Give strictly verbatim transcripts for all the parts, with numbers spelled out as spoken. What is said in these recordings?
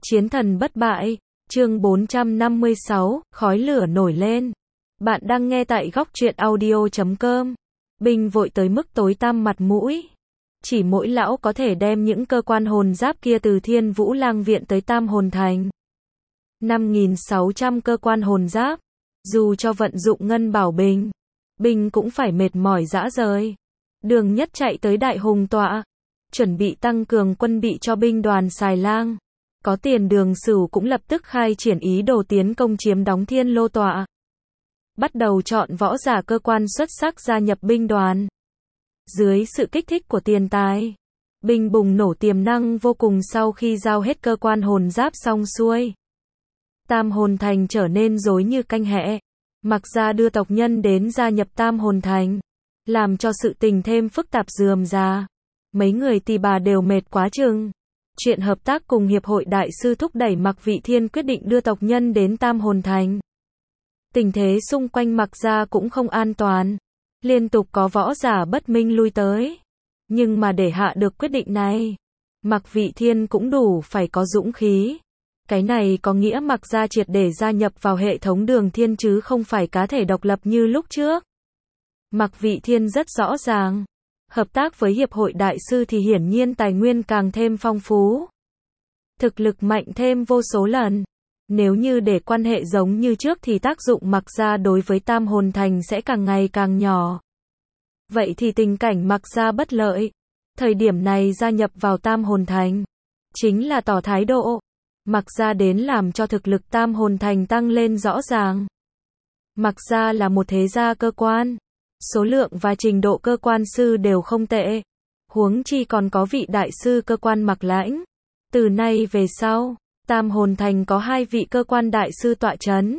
Chiến thần bất bại, chương bốn trăm năm mươi sáu, khói lửa nổi lên. Bạn đang nghe tại góc truyện audio chấm com. Binh vội tới mức tối tăm mặt mũi. Chỉ mỗi lão có thể đem những cơ quan hồn giáp kia từ Thiên Vũ Lang Viện tới Tam Hồn Thành. năm nghìn sáu trăm cơ quan hồn giáp. Dù cho vận dụng ngân bảo bình, Binh cũng phải mệt mỏi rã rời. Đường Nhất chạy tới Đại Hùng Tọa, chuẩn bị tăng cường quân bị cho binh đoàn Xài Lang. Có tiền Đường Sửu cũng lập tức khai triển ý đồ tiến công chiếm đóng Thiên Lô Tọa. Bắt đầu chọn võ giả cơ quan xuất sắc gia nhập binh đoàn. Dưới sự kích thích của tiền tài, Binh bùng nổ tiềm năng vô cùng sau khi giao hết cơ quan hồn giáp xong xuôi. Tam Hồn Thành trở nên rối như canh hẹ. Mặc ra đưa tộc nhân đến gia nhập Tam Hồn Thành, làm cho sự tình thêm phức tạp rườm rà. Mấy người tỳ bà đều mệt quá chừng. Chuyện hợp tác cùng Hiệp hội Đại sư thúc đẩy Mạc Vị Thiên quyết định đưa tộc nhân đến Tam Hồn Thành. Tình thế xung quanh Mạc gia cũng không an toàn. Liên tục có võ giả bất minh lui tới. Nhưng mà để hạ được quyết định này, Mạc Vị Thiên cũng đủ phải có dũng khí. Cái này có nghĩa Mạc gia triệt để gia nhập vào hệ thống Đường Thiên chứ không phải cá thể độc lập như lúc trước. Mạc Vị Thiên rất rõ ràng, hợp tác với Hiệp hội Đại sư thì hiển nhiên tài nguyên càng thêm phong phú. Thực lực mạnh thêm vô số lần. Nếu như để quan hệ giống như trước thì tác dụng Mạc gia đối với Tam Hồn Thành sẽ càng ngày càng nhỏ. Vậy thì tình cảnh Mạc gia bất lợi. Thời điểm này gia nhập vào Tam Hồn Thành, chính là tỏ thái độ. Mạc gia đến làm cho thực lực Tam Hồn Thành tăng lên rõ ràng. Mạc gia là một thế gia cơ quan. Số lượng và trình độ cơ quan sư đều không tệ. Huống chi còn có vị đại sư cơ quan Mạc Lãnh. Từ nay về sau, Tam Hồn Thành có hai vị cơ quan đại sư tọa chấn.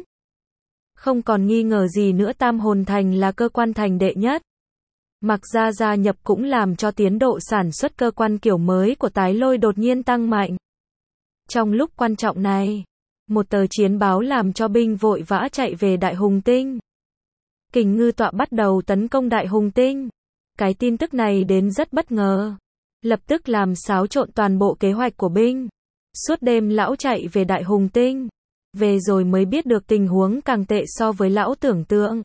Không còn nghi ngờ gì nữa Tam Hồn Thành là cơ quan thành đệ nhất. Mạc gia gia nhập cũng làm cho tiến độ sản xuất cơ quan kiểu mới của Tái Lôi đột nhiên tăng mạnh. Trong lúc quan trọng này, một tờ chiến báo làm cho Binh vội vã chạy về Đại Hùng Tinh. Kình Ngư Tọa bắt đầu tấn công Đại Hùng Tinh. Cái tin tức này đến rất bất ngờ, lập tức làm xáo trộn toàn bộ kế hoạch của Binh. Suốt đêm lão chạy về Đại Hùng Tinh, về rồi mới biết được tình huống càng tệ so với lão tưởng tượng.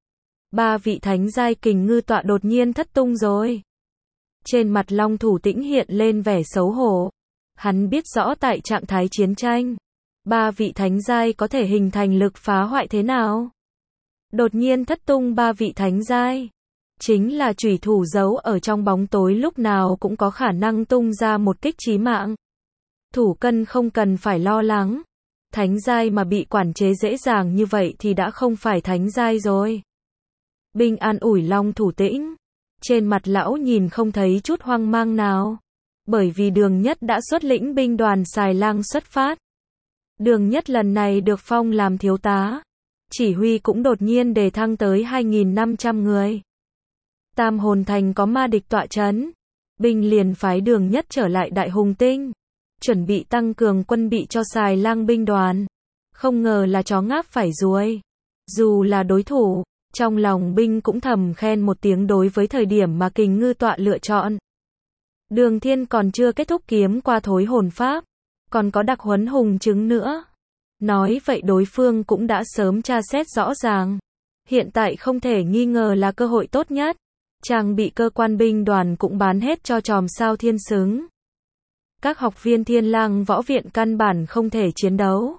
Ba vị thánh giai Kình Ngư Tọa đột nhiên thất tung rồi. Trên mặt Long Thủ Tĩnh hiện lên vẻ xấu hổ. Hắn biết rõ tại trạng thái chiến tranh, ba vị thánh giai có thể hình thành lực phá hoại thế nào. Đột nhiên thất tung ba vị thánh giai, chính là chủy thủ giấu ở trong bóng tối lúc nào cũng có khả năng tung ra một kích chí mạng. Thủ cân không cần phải lo lắng. Thánh giai mà bị quản chế dễ dàng như vậy thì đã không phải thánh giai rồi. Binh an ủi Long Thủ Tĩnh. Trên mặt lão nhìn không thấy chút hoang mang nào. Bởi vì Đường Nhất đã xuất lĩnh binh đoàn Xài Lang xuất phát. Đường Nhất lần này được phong làm thiếu tá. Chỉ huy cũng đột nhiên đề thăng tới hai nghìn năm trăm người. Tam Hồn Thành có ma địch tọa chấn. Binh liền phái Đường Nhất trở lại Đại Hùng Tinh. Chuẩn bị tăng cường quân bị cho Xài Lang binh đoàn. Không ngờ là chó ngáp phải ruồi. Dù là đối thủ, trong lòng Binh cũng thầm khen một tiếng đối với thời điểm mà Kình Ngư Tọa lựa chọn. Đường Thiên còn chưa kết thúc kiếm qua thối hồn pháp, còn có đặc huấn hùng chứng nữa. Nói vậy đối phương cũng đã sớm tra xét rõ ràng. Hiện tại không thể nghi ngờ là cơ hội tốt nhất. Trang bị cơ quan binh đoàn cũng bán hết cho chòm sao thiên xứng. Các học viên Thiên Lang võ viện căn bản không thể chiến đấu.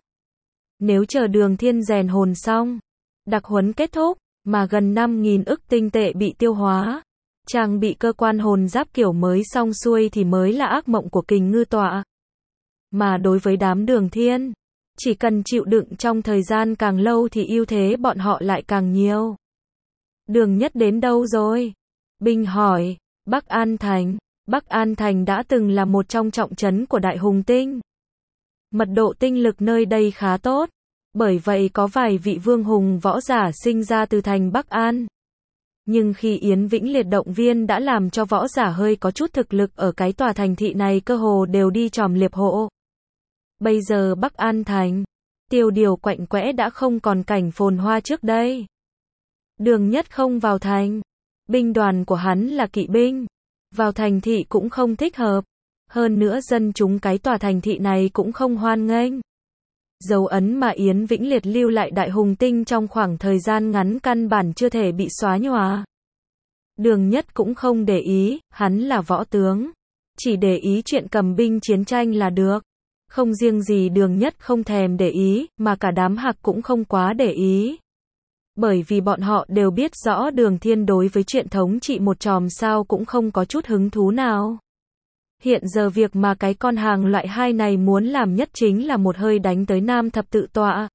Nếu chờ Đường Thiên rèn hồn xong, đặc huấn kết thúc, mà gần năm nghìn ức tinh tệ bị tiêu hóa, trang bị cơ quan hồn giáp kiểu mới xong xuôi thì mới là ác mộng của Kình Ngư Tọa. Mà đối với đám Đường Thiên, chỉ cần chịu đựng trong thời gian càng lâu thì ưu thế bọn họ lại càng nhiều. Đường Nhất đến đâu rồi? Binh hỏi. Bắc An Thành. Bắc An Thành đã từng là một trong trọng trấn của Đại Hùng Tinh. Mật độ tinh lực nơi đây khá tốt. Bởi vậy có vài vị vương hùng võ giả sinh ra từ thành Bắc An. Nhưng khi Yến Vĩnh Liệt động viên đã làm cho võ giả hơi có chút thực lực ở cái tòa thành thị này cơ hồ đều đi tròm liệp hộ. Bây giờ Bắc An Thành, tiêu điều quạnh quẽ đã không còn cảnh phồn hoa trước đây. Đường Nhất không vào thành. Binh đoàn của hắn là kỵ binh. Vào thành thị cũng không thích hợp. Hơn nữa dân chúng cái tòa thành thị này cũng không hoan nghênh. Dấu ấn mà Yến Vĩnh Liệt lưu lại Đại Hùng Tinh trong khoảng thời gian ngắn căn bản chưa thể bị xóa nhòa. Đường Nhất cũng không để ý, hắn là võ tướng. Chỉ để ý chuyện cầm binh chiến tranh là được. Không riêng gì Đường Nhất không thèm để ý, mà cả đám Hạc cũng không quá để ý. Bởi vì bọn họ đều biết rõ Đường Thiên đối với chuyện thống trị một chòm sao cũng không có chút hứng thú nào. Hiện giờ việc mà cái con hàng loại hai này muốn làm nhất chính là một hơi đánh tới Nam Thập Tự Tọa.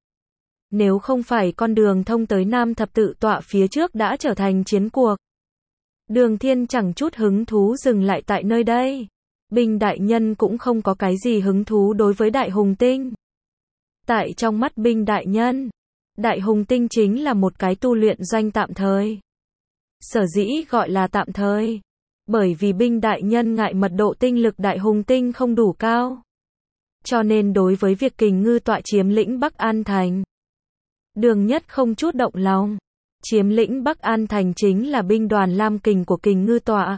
Nếu không phải con đường thông tới Nam Thập Tự Tọa phía trước đã trở thành chiến cuộc. Đường Thiên chẳng chút hứng thú dừng lại tại nơi đây. Binh đại nhân cũng không có cái gì hứng thú đối với Đại Hùng Tinh. Tại trong mắt binh đại nhân, Đại Hùng Tinh chính là một cái tu luyện doanh tạm thời. Sở dĩ gọi là tạm thời, bởi vì binh đại nhân ngại mật độ tinh lực Đại Hùng Tinh không đủ cao. Cho nên đối với việc Kình Ngư tọa chiếm lĩnh Bắc An Thành, Đường Nhất không chút động lòng. Chiếm lĩnh Bắc An Thành chính là binh đoàn Lam Kình của Kình Ngư tọa.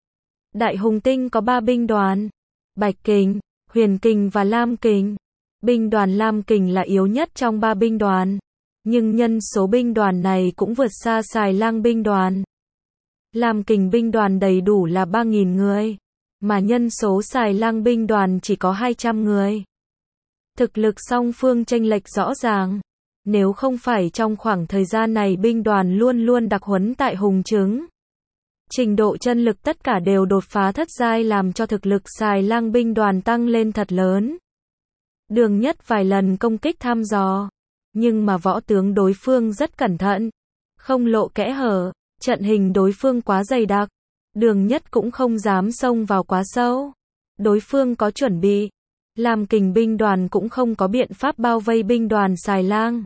Đại Hùng Tinh có ba binh đoàn, Bạch Kình, Huyền Kình và Lam Kình. Binh đoàn Lam Kình là yếu nhất trong ba binh đoàn, nhưng nhân số binh đoàn này cũng vượt xa Xài Lang binh đoàn. Lam Kình binh đoàn đầy đủ là ba nghìn người, mà nhân số Xài Lang binh đoàn chỉ có hai trăm người. Thực lực song phương chênh lệch rõ ràng. Nếu không phải trong khoảng thời gian này binh đoàn luôn luôn đặc huấn tại Hùng Trứng, trình độ chân lực tất cả đều đột phá thất giai làm cho thực lực Xài Lang binh đoàn tăng lên thật lớn. Đường Nhất vài lần công kích thăm dò, nhưng mà võ tướng đối phương rất cẩn thận, không lộ kẽ hở, trận hình đối phương quá dày đặc, Đường Nhất cũng không dám xông vào quá sâu. Đối phương có chuẩn bị, Lam Kình binh đoàn cũng không có biện pháp bao vây binh đoàn Xài Lang.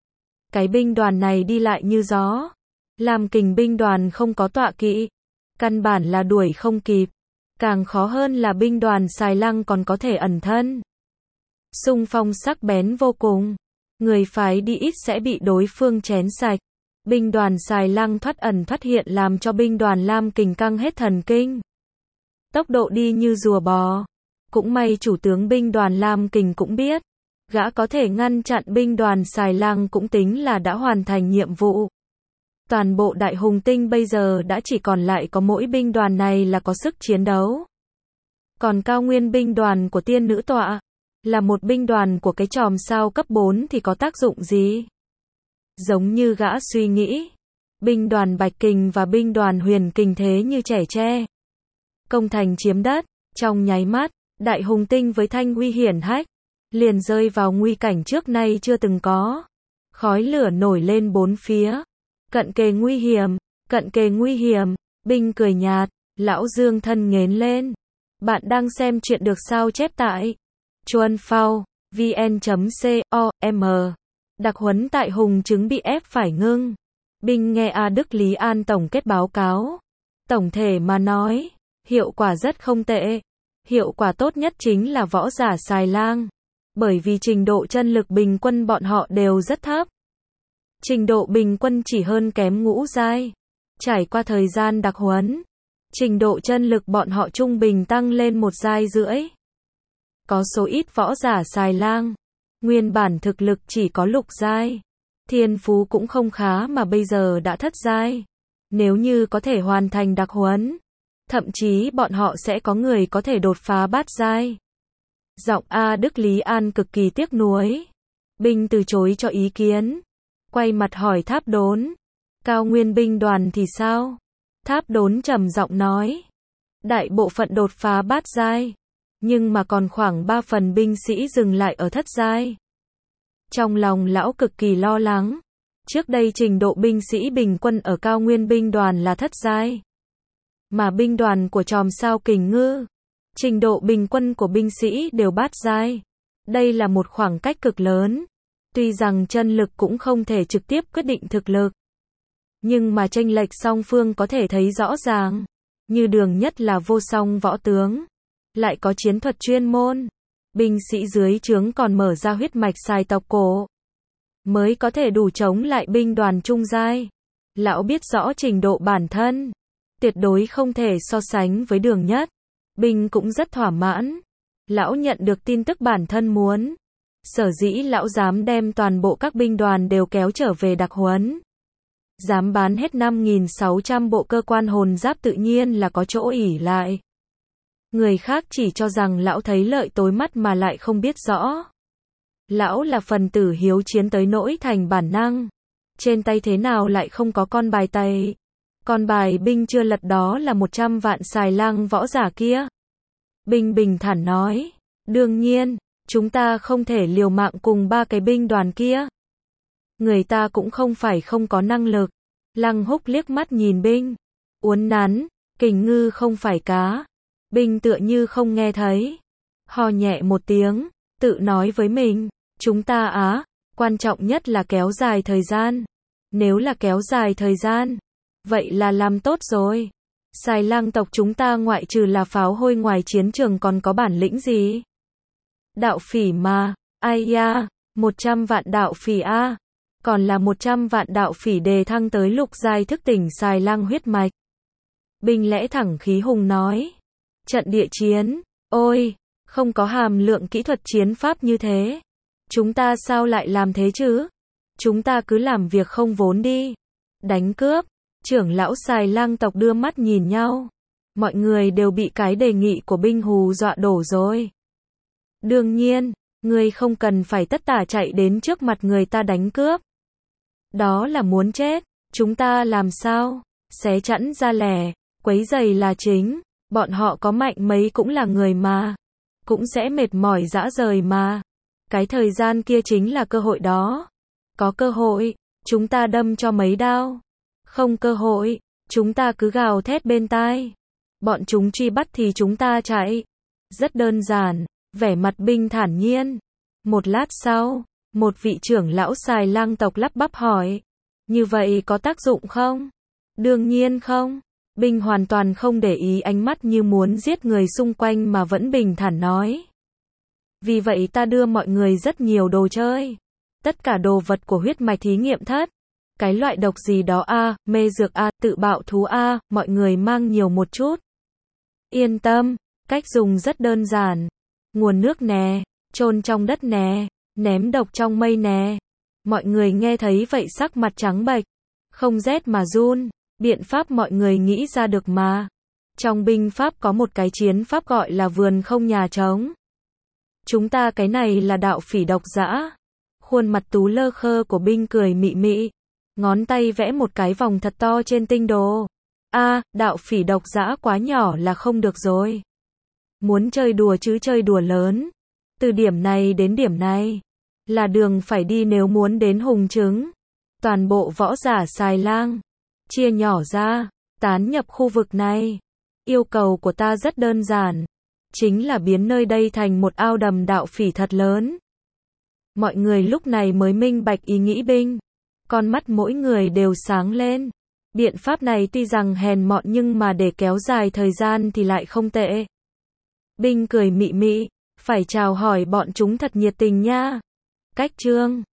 Cái binh đoàn này đi lại như gió. Lam Kình binh đoàn không có tọa kỵ, căn bản là đuổi không kịp. Càng khó hơn là binh đoàn Xài Lang còn có thể ẩn thân. Xung phong sắc bén vô cùng, người phái đi ít sẽ bị đối phương chén sạch. Binh đoàn Xài Lang thoát ẩn thoát hiện làm cho binh đoàn Lam Kình căng hết thần kinh. Tốc độ đi như rùa bò. Cũng may chủ tướng binh đoàn Lam Kình cũng biết, gã có thể ngăn chặn binh đoàn Xài Lang cũng tính là đã hoàn thành nhiệm vụ. Toàn bộ Đại Hùng Tinh bây giờ đã chỉ còn lại có mỗi binh đoàn này là có sức chiến đấu. Còn Cao Nguyên binh đoàn của Tiên Nữ Tọa, là một binh đoàn của cái chòm sao cấp bốn thì có tác dụng gì? Giống như gã suy nghĩ, binh đoàn Bạch Kình và binh đoàn Huyền Kình thế như trẻ tre. Công thành chiếm đất, trong nháy mắt, Đại Hùng Tinh với thanh uy hiển hách, liền rơi vào nguy cảnh trước nay chưa từng có. Khói lửa nổi lên bốn phía. Cận kề nguy hiểm, cận kề nguy hiểm, binh cười nhạt, lão Dương thân nghến lên. Bạn đang xem chuyện được sao chép tại chuan phao vn chấm com. Đặc huấn tại Hùng Trứng bị ép phải ngưng. Binh nghe A Đức Lý An tổng kết báo cáo. Tổng thể mà nói, hiệu quả rất không tệ. Hiệu quả tốt nhất chính là võ giả Xài Lang. Bởi vì trình độ chân lực bình quân bọn họ đều rất thấp. Trình độ bình quân chỉ hơn kém ngũ giai. Trải qua thời gian đặc huấn, trình độ chân lực bọn họ trung bình tăng lên một giai rưỡi. Có số ít võ giả Xài Lang, nguyên bản thực lực chỉ có lục giai. Thiên phú cũng không khá mà bây giờ đã thất giai. Nếu như có thể hoàn thành đặc huấn, thậm chí bọn họ sẽ có người có thể đột phá bát giai. Giọng A Đức Lý An cực kỳ tiếc nuối. Binh từ chối cho ý kiến. Quay mặt hỏi Tháp Đốn. Cao Nguyên binh đoàn thì sao? Tháp Đốn trầm giọng nói. Đại bộ phận đột phá bát giai. Nhưng mà còn khoảng ba phần binh sĩ dừng lại ở thất giai. Trong lòng lão cực kỳ lo lắng. Trước đây trình độ binh sĩ bình quân ở Cao Nguyên binh đoàn là thất giai. Mà binh đoàn của chòm sao Kình Ngư, trình độ bình quân của binh sĩ đều bát giai. Đây là một khoảng cách cực lớn. Tuy rằng chân lực cũng không thể trực tiếp quyết định thực lực, nhưng mà chênh lệch song phương có thể thấy rõ ràng. Như Đường Nhất là vô song võ tướng, lại có chiến thuật chuyên môn. Binh sĩ dưới trướng còn mở ra huyết mạch Xài tộc cổ, mới có thể đủ chống lại binh đoàn trung giai. Lão biết rõ trình độ bản thân, tuyệt đối không thể so sánh với Đường Nhất. Binh cũng rất thỏa mãn. Lão nhận được tin tức bản thân muốn. Sở dĩ lão dám đem toàn bộ các binh đoàn đều kéo trở về đặc huấn. Dám bán hết năm nghìn sáu trăm bộ cơ quan hồn giáp tự nhiên là có chỗ ỷ lại. Người khác chỉ cho rằng lão thấy lợi tối mắt mà lại không biết rõ. Lão là phần tử hiếu chiến tới nỗi thành bản năng. Trên tay thế nào lại không có con bài tày. Con bài binh chưa lật đó là một trăm vạn xài lang võ giả kia. Binh bình thản nói. Đương nhiên, chúng ta không thể liều mạng cùng ba cái binh đoàn kia. Người ta cũng không phải không có năng lực. Lăng Húc liếc mắt nhìn binh. Uốn nắn, kình ngư không phải cá. Binh tựa như không nghe thấy. Ho nhẹ một tiếng, tự nói với mình. Chúng ta á, quan trọng nhất là kéo dài thời gian. Nếu là kéo dài thời gian, vậy là làm tốt rồi. Xài lang tộc chúng ta ngoại trừ là pháo hôi ngoài chiến trường còn có bản lĩnh gì? Đạo phỉ mà, ai ya, một trăm vạn đạo phỉ a, còn là một trăm vạn đạo phỉ đề thăng tới lục giai thức tỉnh xài lang huyết mạch. Binh lẽ thẳng khí hùng nói. Trận địa chiến, ôi, không có hàm lượng kỹ thuật chiến pháp như thế. Chúng ta sao lại làm thế chứ? Chúng ta cứ làm việc không vốn đi. Đánh cướp, trưởng lão xài lang tộc đưa mắt nhìn nhau. Mọi người đều bị cái đề nghị của binh hù dọa đổ rồi. Đương nhiên, ngươi không cần phải tất tả chạy đến trước mặt người ta đánh cướp. Đó là muốn chết, chúng ta làm sao? Xé chẵn ra lẻ, quấy giày là chính, bọn họ có mạnh mấy cũng là người mà. Cũng sẽ mệt mỏi rã rời mà. Cái thời gian kia chính là cơ hội đó. Có cơ hội, chúng ta đâm cho mấy đao. Không cơ hội, chúng ta cứ gào thét bên tai. Bọn chúng truy bắt thì chúng ta chạy. Rất đơn giản, vẻ mặt binh thản nhiên. Một lát sau, một vị trưởng lão xài lang tộc lắp bắp hỏi. Như vậy có tác dụng không? Đương nhiên không. Binh hoàn toàn không để ý ánh mắt như muốn giết người xung quanh mà vẫn bình thản nói. Vì vậy ta đưa mọi người rất nhiều đồ chơi. Tất cả đồ vật của huyết mạch thí nghiệm thất. Cái loại độc gì đó a, mê dược a, tự bạo thú a, mọi người mang nhiều một chút. Yên tâm, cách dùng rất đơn giản. Nguồn nước nè, chôn trong đất nè, ném độc trong mây nè. Mọi người nghe thấy vậy sắc mặt trắng bệch, không rét mà run. Biện pháp mọi người nghĩ ra được mà. Trong binh pháp có một cái chiến pháp gọi là vườn không nhà trống. Chúng ta cái này là đạo phỉ độc dã. Khuôn mặt tú lơ khơ của binh cười mị mị. Ngón tay vẽ một cái vòng thật to trên tinh đồ. A, à, đạo phỉ độc dã quá nhỏ là không được rồi. Muốn chơi đùa chứ chơi đùa lớn. Từ điểm này đến điểm này. Là đường phải đi nếu muốn đến hùng chứng. Toàn bộ võ giả xài lang. Chia nhỏ ra, tán nhập khu vực này. Yêu cầu của ta rất đơn giản. Chính là biến nơi đây thành một ao đầm đạo phỉ thật lớn. Mọi người lúc này mới minh bạch ý nghĩ binh. Con mắt mỗi người đều sáng lên. Biện pháp này tuy rằng hèn mọn nhưng mà để kéo dài thời gian thì lại không tệ. Binh cười mị mị, phải chào hỏi bọn chúng thật nhiệt tình nha. Cách chương